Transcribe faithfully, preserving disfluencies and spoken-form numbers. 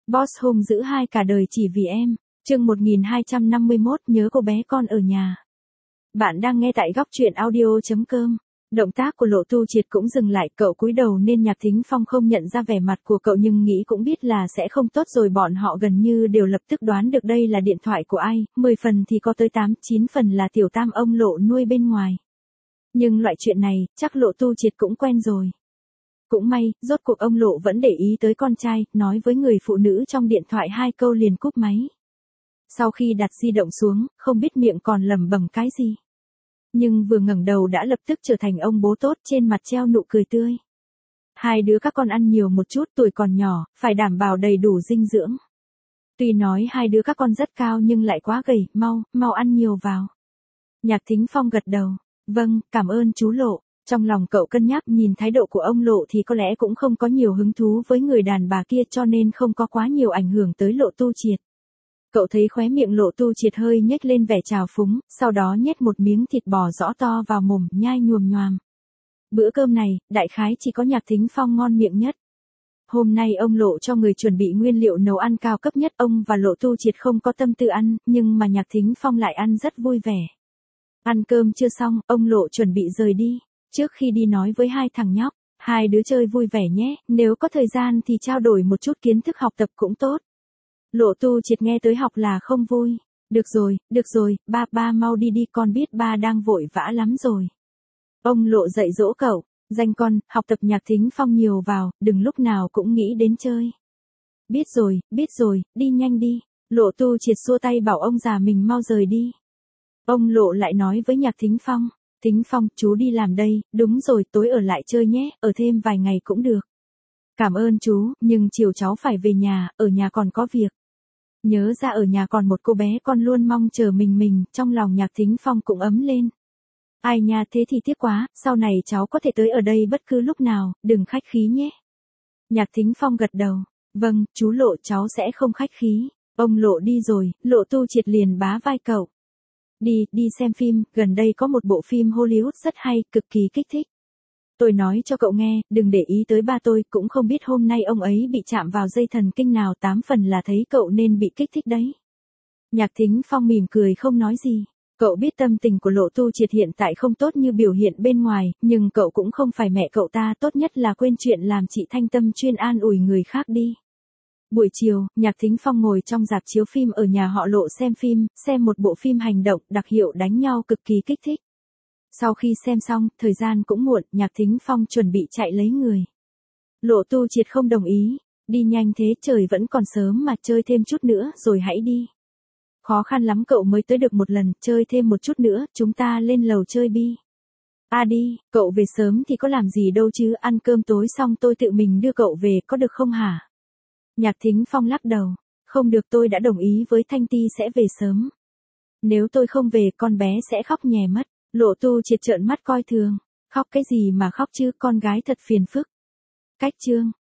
Boss hung dữ hai cả đời chỉ vì em. Chương một nghìn hai trăm năm mươi mốt nhớ cô bé con ở nhà. Bạn đang nghe tại góc truyện audio chấm com. Động tác của Lộ Tu Triệt cũng dừng lại, cậu cúi đầu nên Nhạc Thính Phong không nhận ra vẻ mặt của cậu nhưng nghĩ cũng biết là sẽ không tốt rồi. Bọn họ gần như đều lập tức đoán được đây là điện thoại của ai, mười phần thì có tới tám, chín phần là tiểu tam ông Lộ nuôi bên ngoài. Nhưng loại chuyện này, chắc Lộ Tu Triệt cũng quen rồi. Cũng may, rốt cuộc ông Lộ vẫn để ý tới con trai, nói với người phụ nữ trong điện thoại hai câu liền cúp máy. Sau khi đặt di động xuống, không biết miệng còn lẩm bẩm cái gì. Nhưng vừa ngẩng đầu đã lập tức trở thành ông bố tốt, trên mặt treo nụ cười tươi. Hai đứa các con ăn nhiều một chút, tuổi còn nhỏ, phải đảm bảo đầy đủ dinh dưỡng. Tuy nói hai đứa các con rất cao nhưng lại quá gầy, mau, mau ăn nhiều vào. Nhạc Thính Phong gật đầu. Vâng, cảm ơn chú Lộ. Trong lòng cậu cân nhắc, nhìn thái độ của ông Lộ thì có lẽ cũng không có nhiều hứng thú với người đàn bà kia cho nên không có quá nhiều ảnh hưởng tới Lộ Tu Triệt. Cậu thấy khóe miệng Lộ Tu Triệt hơi nhếch lên vẻ trào phúng, sau đó nhét một miếng thịt bò rõ to vào mồm, nhai nhoàm nhoàm. Bữa cơm này, đại khái chỉ có Nhạc Thính Phong ngon miệng nhất. Hôm nay ông Lộ cho người chuẩn bị nguyên liệu nấu ăn cao cấp nhất, ông và Lộ Tu Triệt không có tâm tư ăn, nhưng mà Nhạc Thính Phong lại ăn rất vui vẻ. Ăn cơm chưa xong, ông Lộ chuẩn bị rời đi. Trước khi đi nói với hai thằng nhóc, hai đứa chơi vui vẻ nhé, nếu có thời gian thì trao đổi một chút kiến thức học tập cũng tốt. Lộ Tu Triệt nghe tới học là không vui. Được rồi, được rồi, ba, ba mau đi đi, con biết ba đang vội vã lắm rồi. Ông Lộ dạy dỗ cậu, danh con, học tập. Nhạc Thính Phong nhiều vào, đừng lúc nào cũng nghĩ đến chơi. Biết rồi, biết rồi, đi nhanh đi. Lộ Tu Triệt xua tay bảo ông già mình mau rời đi. Ông Lộ lại nói với Nhạc Thính Phong. Thính Phong, chú đi làm đây, đúng rồi, tối ở lại chơi nhé, ở thêm vài ngày cũng được. Cảm ơn chú, nhưng chiều cháu phải về nhà, ở nhà còn có việc. Nhớ ra ở nhà còn một cô bé con luôn mong chờ mình mình, trong lòng Nhạc Thính Phong cũng ấm lên. Ai nha, thế thì tiếc quá, sau này cháu có thể tới ở đây bất cứ lúc nào, đừng khách khí nhé. Nhạc Thính Phong gật đầu. Vâng, chú Lộ, cháu sẽ không khách khí. Ông Lộ đi rồi, Lộ Tu Triệt liền bá vai cậu. Đi, đi xem phim, gần đây có một bộ phim Hollywood rất hay, cực kỳ kích thích. Tôi nói cho cậu nghe, đừng để ý tới ba tôi, cũng không biết hôm nay ông ấy bị chạm vào dây thần kinh nào, tám phần là thấy cậu nên bị kích thích đấy. Nhạc Thính Phong mỉm cười không nói gì. Cậu biết tâm tình của Lộ Tu Triệt hiện tại không tốt như biểu hiện bên ngoài, nhưng cậu cũng không phải mẹ cậu ta, tốt nhất là quên chuyện làm chị Thanh Tâm chuyên an ủi người khác đi. Buổi chiều, Nhạc Thính Phong ngồi trong rạp chiếu phim ở nhà họ Lộ xem phim, xem một bộ phim hành động, đặc hiệu đánh nhau cực kỳ kích thích. Sau khi xem xong, thời gian cũng muộn, Nhạc Thính Phong chuẩn bị chạy lấy người. Lộ Tu Triệt không đồng ý. Đi nhanh thế, trời vẫn còn sớm mà, chơi thêm chút nữa rồi hãy đi. Khó khăn lắm cậu mới tới được một lần, chơi thêm một chút nữa, chúng ta lên lầu chơi bi. À đi, cậu về sớm thì có làm gì đâu chứ, ăn cơm tối xong tôi tự mình đưa cậu về, có được không hả? Nhạc Thính Phong lắc đầu. Không được, tôi đã đồng ý với Thanh Ti sẽ về sớm. Nếu tôi không về con bé sẽ khóc nhè mất. Lộ Tu Triệt trợn mắt coi thường. Khóc cái gì mà khóc chứ, con gái thật phiền phức. Cách chương.